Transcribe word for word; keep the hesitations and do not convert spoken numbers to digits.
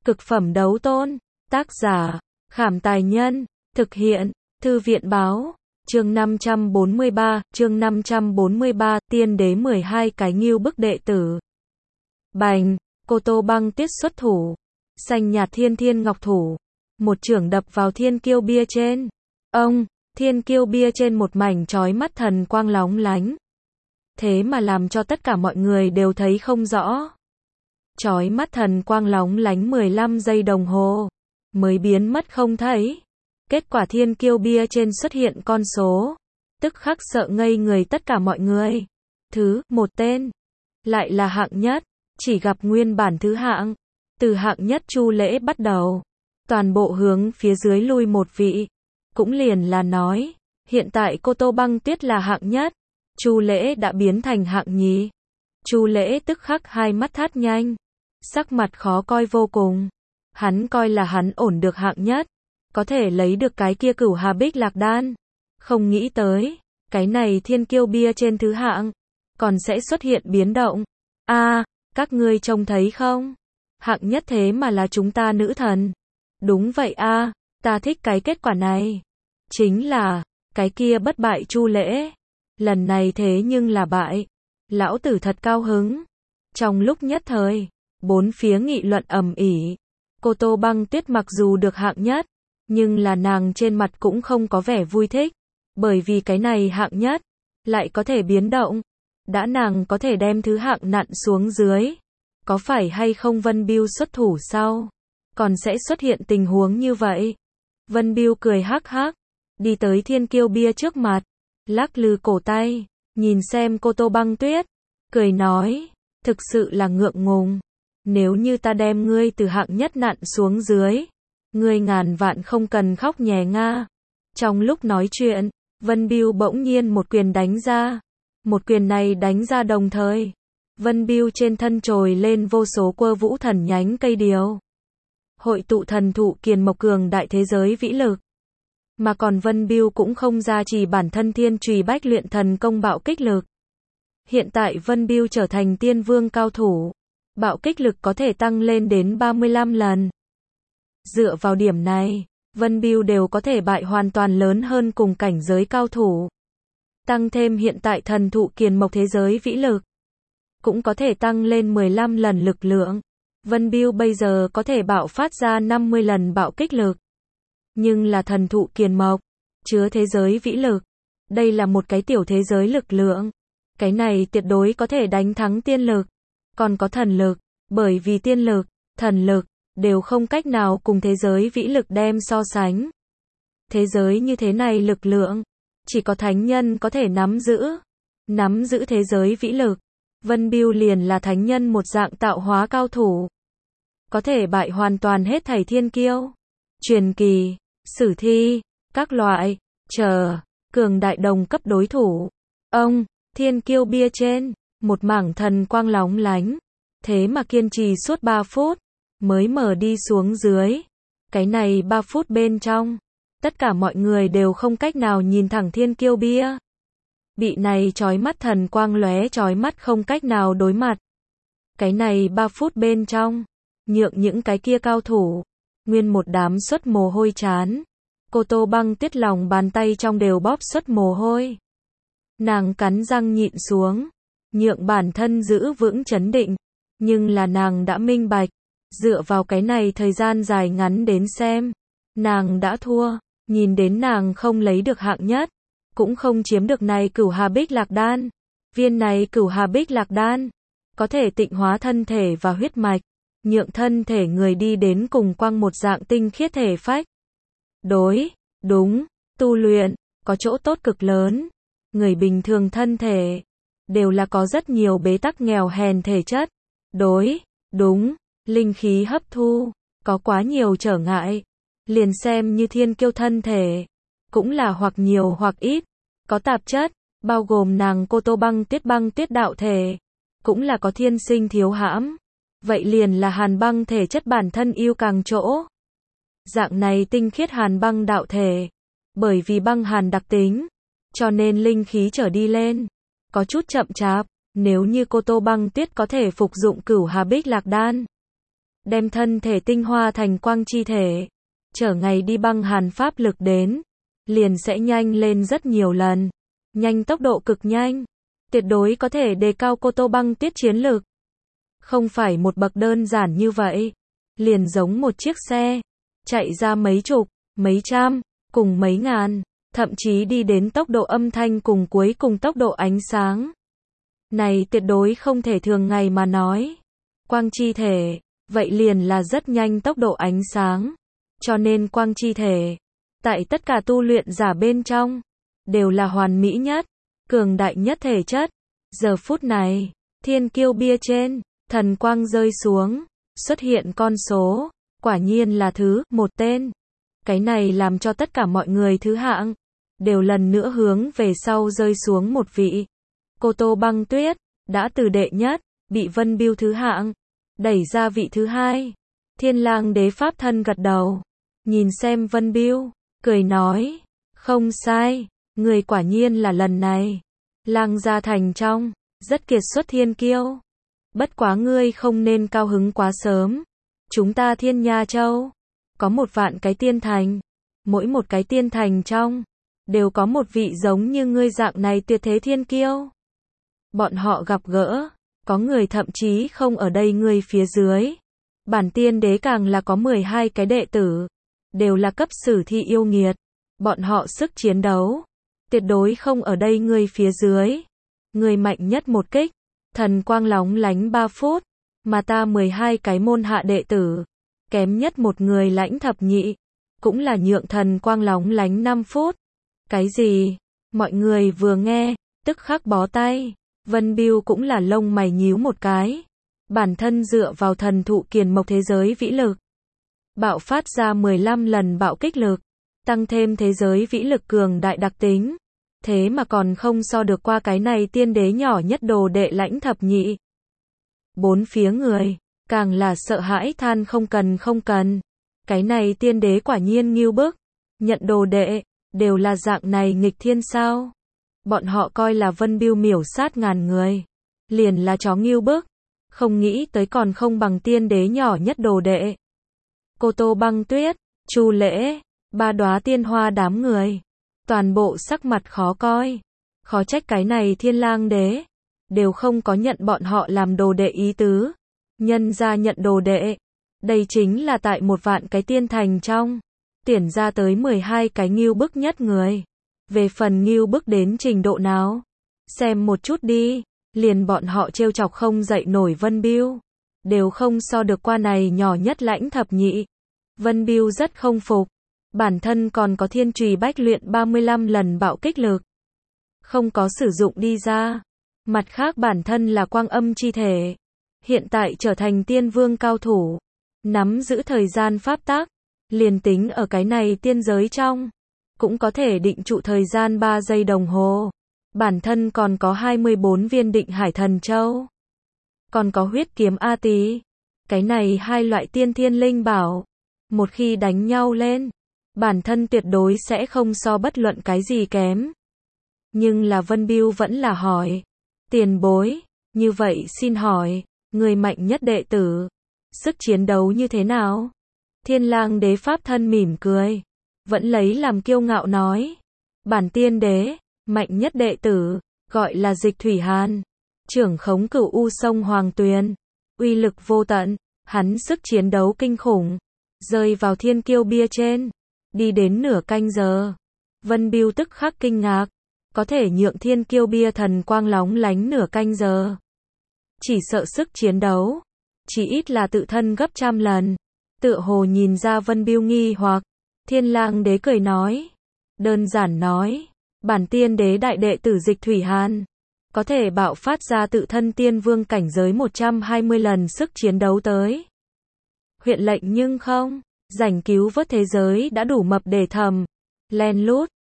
Cực phẩm đấu tôn. Tác giả, Khảm Tài Nhân. Thực hiện, Thư viện Báo. Chương năm trăm bốn mươi ba, chương năm trăm bốn mươi ba, tiên đế mười hai cái ngưu bức đệ tử. Bành, Cô Tô Băng Tuyết xuất thủ. Xanh nhạt thiên thiên ngọc thủ. Một chưởng đập vào thiên kiêu bia trên. Ông, thiên kiêu bia trên một mảnh chói mắt thần quang lóng lánh. Thế mà làm cho tất cả mọi người đều thấy không rõ. Chói mắt thần quang lóng lánh mười lăm giây đồng hồ. Mới biến mất không thấy. Kết quả thiên kiêu bia trên xuất hiện con số. Tức khắc sợ ngây người tất cả mọi người. Thứ, một tên. Lại là hạng nhất. Chỉ gặp nguyên bản thứ hạng. Từ hạng nhất Chu Lễ bắt đầu. Toàn bộ hướng phía dưới lui một vị. Cũng liền là nói. Hiện tại Cô Tô Băng Tuyết là hạng nhất. Chu Lễ đã biến thành hạng nhì. Chu Lễ tức khắc hai mắt thắt nhanh. Sắc mặt khó coi vô cùng. Hắn coi là hắn ổn được hạng nhất. Có thể lấy được cái kia Cửu Hà Bích Lạc Đan. Không nghĩ tới. Cái này thiên kiêu bia trên thứ hạng. Còn sẽ xuất hiện biến động. A, à, các ngươi trông thấy không? Hạng nhất thế mà là chúng ta nữ thần. Đúng vậy a, à, ta thích cái kết quả này. Chính là, cái kia bất bại Chu Lễ. Lần này thế nhưng là bại. Lão tử thật cao hứng. Trong lúc nhất thời, bốn phía nghị luận ầm ĩ. Cô Tô Băng Tuyết mặc dù được hạng nhất, nhưng là nàng trên mặt cũng không có vẻ vui thích. Bởi vì cái này hạng nhất, lại có thể biến động. Đã nàng có thể đem thứ hạng nặn xuống dưới. Có phải hay không Vân Bưu xuất thủ sau? Còn sẽ xuất hiện tình huống như vậy. Vân Bưu cười hắc hắc. Đi tới thiên kiêu bia trước mặt. Lắc lư cổ tay. Nhìn xem Cô Tô Băng Tuyết. Cười nói. Thực sự là ngượng ngùng. Nếu như ta đem ngươi từ hạng nhất nặn xuống dưới. Ngươi ngàn vạn không cần khóc nhè nga. Trong lúc nói chuyện. Vân Bưu bỗng nhiên một quyền đánh ra. Một quyền này đánh ra đồng thời. Vân Bưu trên thân trồi lên vô số quơ vũ thần nhánh cây điều. Hội tụ thần thụ kiền mộc cường đại thế giới vĩ lực. Mà còn Vân Bưu cũng không ra chỉ bản thân thiên trùy bách luyện thần công bạo kích lực. Hiện tại Vân Bưu trở thành tiên vương cao thủ. Bạo kích lực có thể tăng lên đến ba mươi lăm lần. Dựa vào điểm này, Vân Bưu đều có thể bại hoàn toàn lớn hơn cùng cảnh giới cao thủ. Tăng thêm hiện tại thần thụ kiền mộc thế giới vĩ lực. Cũng có thể tăng lên mười lăm lần lực lượng. Vân Bưu bây giờ có thể bạo phát ra năm mươi lần bạo kích lực. Nhưng là thần thụ kiền mộc, chứa thế giới vĩ lực. Đây là một cái tiểu thế giới lực lượng. Cái này tuyệt đối có thể đánh thắng tiên lực. Còn có thần lực, bởi vì tiên lực, thần lực, đều không cách nào cùng thế giới vĩ lực đem so sánh. Thế giới như thế này lực lượng, chỉ có thánh nhân có thể nắm giữ. Nắm giữ thế giới vĩ lực. Vân Bưu liền là thánh nhân một dạng tạo hóa cao thủ. Có thể bại hoàn toàn hết thảy thiên kiêu. Truyền kỳ, sử thi, các loại, chờ, cường đại đồng cấp đối thủ. Ông, thiên kiêu bia trên, một mảng thần quang lóng lánh. Thế mà kiên trì suốt ba phút, mới mở đi xuống dưới. Cái này ba phút bên trong, tất cả mọi người đều không cách nào nhìn thẳng thiên kiêu bia. Bị này chói mắt thần quang lóe chói mắt không cách nào đối mặt. Cái này ba phút bên trong, nhượng những cái kia cao thủ, nguyên một đám xuất mồ hôi chán. Cô Tô Băng Tuyết lòng bàn tay trong đều bóp xuất mồ hôi. Nàng cắn răng nhịn xuống, nhượng bản thân giữ vững chấn định. Nhưng là nàng đã minh bạch, dựa vào cái này thời gian dài ngắn đến xem, nàng đã thua. Nhìn đến nàng không lấy được hạng nhất, cũng không chiếm được này Cửu Hà Bích Lạc Đan. Viên này Cửu Hà Bích Lạc Đan có thể tịnh hóa thân thể và huyết mạch, nhượng thân thể người đi đến cùng quang một dạng tinh khiết thể phách. Đối, đúng, tu luyện có chỗ tốt cực lớn. Người bình thường thân thể đều là có rất nhiều bế tắc nghèo hèn thể chất. Đối, đúng, linh khí hấp thu có quá nhiều trở ngại. Liền xem như thiên kiêu thân thể, cũng là hoặc nhiều hoặc ít, có tạp chất, bao gồm nàng Cô Tô Băng Tuyết băng tuyết đạo thể, cũng là có thiên sinh thiếu hãm. Vậy liền là hàn băng thể chất bản thân yêu càng chỗ. Dạng này tinh khiết hàn băng đạo thể, bởi vì băng hàn đặc tính, cho nên linh khí trở đi lên, có chút chậm chạp. Nếu như Cô Tô Băng Tuyết có thể phục dụng Cửu Hà Bích Lạc Đan, đem thân thể tinh hoa thành quang chi thể, chờ ngày đi băng hàn pháp lực đến, liền sẽ nhanh lên rất nhiều lần, nhanh tốc độ cực nhanh, tuyệt đối có thể đề cao Cô Tô Băng Tuyết chiến lực. Không phải một bậc đơn giản như vậy, liền giống một chiếc xe, chạy ra mấy chục, mấy trăm, cùng mấy ngàn, thậm chí đi đến tốc độ âm thanh cùng cuối cùng tốc độ ánh sáng. Này tuyệt đối không thể thường ngày mà nói. Quang chi thể, vậy liền là rất nhanh tốc độ ánh sáng. Cho nên quang chi thể, tại tất cả tu luyện giả bên trong, đều là hoàn mỹ nhất, cường đại nhất thể chất. Giờ phút này, thiên kiêu bia trên, thần quang rơi xuống, xuất hiện con số, quả nhiên là thứ một tên. Cái này làm cho tất cả mọi người thứ hạng, đều lần nữa hướng về sau rơi xuống một vị. Cô Tô Băng Tuyết, đã từ đệ nhất, bị Vân Biêu thứ hạng, đẩy ra vị thứ hai. Thiên Lang Đế pháp thân gật đầu, nhìn xem Vân Biêu, cười nói, không sai, người quả nhiên là lần này, Lang gia thành trong, rất kiệt xuất thiên kiêu. Bất quá ngươi không nên cao hứng quá sớm. Chúng ta Thiên Nha Châu, có một vạn cái tiên thành, mỗi một cái tiên thành trong, đều có một vị giống như ngươi dạng này tuyệt thế thiên kiêu. Bọn họ gặp gỡ, có người thậm chí không ở đây ngươi phía dưới. Bản tiên đế càng là có mười hai cái đệ tử, đều là cấp sử thi yêu nghiệt. Bọn họ sức chiến đấu, tuyệt đối không ở đây ngươi phía dưới. Người mạnh nhất một kích, thần quang lóng lánh ba phút, mà ta mười hai cái môn hạ đệ tử, kém nhất một người lãnh thập nhị, cũng là nhượng thần quang lóng lánh năm phút. Cái gì? Mọi người vừa nghe, tức khắc bó tay. Vân Biêu cũng là lông mày nhíu một cái. Bản thân dựa vào thần thụ kiền mộc thế giới vĩ lực, bạo phát ra mười lăm lần bạo kích lực, tăng thêm thế giới vĩ lực cường đại đặc tính. Thế mà còn không so được qua cái này tiên đế nhỏ nhất đồ đệ lãnh thập nhị. Bốn phía người, càng là sợ hãi than không cần không cần. Cái này tiên đế quả nhiên ngưu bức. Nhận đồ đệ, đều là dạng này nghịch thiên sao. Bọn họ coi là Vân Biêu miểu sát ngàn người, liền là chó ngưu bức. Không nghĩ tới còn không bằng tiên đế nhỏ nhất đồ đệ. Cô Tô Băng Tuyết, Chu Lễ, ba đóa tiên hoa đám người, toàn bộ sắc mặt khó coi. Khó trách cái này Thiên Lang Đế, đều không có nhận bọn họ làm đồ đệ ý tứ. Nhân ra nhận đồ đệ, đây chính là tại một vạn cái tiên thành trong, tuyển ra tới mười hai cái ngưu bức nhất người. Về phần ngưu bức đến trình độ nào, xem một chút đi, liền bọn họ trêu chọc không dậy nổi Vân Biêu, đều không so được qua này nhỏ nhất lãnh thập nhị. Vân Biêu rất không phục, bản thân còn có thiên trùy bách luyện ba mươi lăm lần bạo kích lực, không có sử dụng đi ra. Mặt khác bản thân là quang âm chi thể, hiện tại trở thành tiên vương cao thủ, nắm giữ thời gian pháp tắc, liền tính ở cái này tiên giới trong, cũng có thể định trụ thời gian ba giây đồng hồ. Bản thân còn có hai mươi bốn viên định hải thần châu, còn có huyết kiếm A Tý. Cái này hai loại tiên thiên linh bảo, một khi đánh nhau lên, bản thân tuyệt đối sẽ không so bất luận cái gì kém. Nhưng là Vân Biêu vẫn là hỏi, tiền bối, như vậy xin hỏi, người mạnh nhất đệ tử, sức chiến đấu như thế nào? Thiên Lang Đế pháp thân mỉm cười, vẫn lấy làm kiêu ngạo nói, bản tiên đế, mạnh nhất đệ tử, gọi là Dịch Thủy Hàn, trưởng khống cửu u sông Hoàng Tuyền, uy lực vô tận, hắn sức chiến đấu kinh khủng, rơi vào thiên kiêu bia trên, đi đến nửa canh giờ. Vân Biêu tức khắc kinh ngạc, có thể nhượng thiên kiêu bia thần quang lóng lánh nửa canh giờ. Chỉ sợ sức chiến đấu, chỉ ít là tự thân gấp trăm lần. Tựa hồ nhìn ra Vân Biêu nghi hoặc, Thiên Lang Đế cười nói, đơn giản nói, bản tiên đế đại đệ tử Dịch Thủy Hàn, có thể bạo phát ra tự thân tiên vương cảnh giới một trăm hai mươi lần sức chiến đấu tới. Huyện lệnh nhưng không, rảnh cứu vớt thế giới đã đủ mập để thầm, len lút,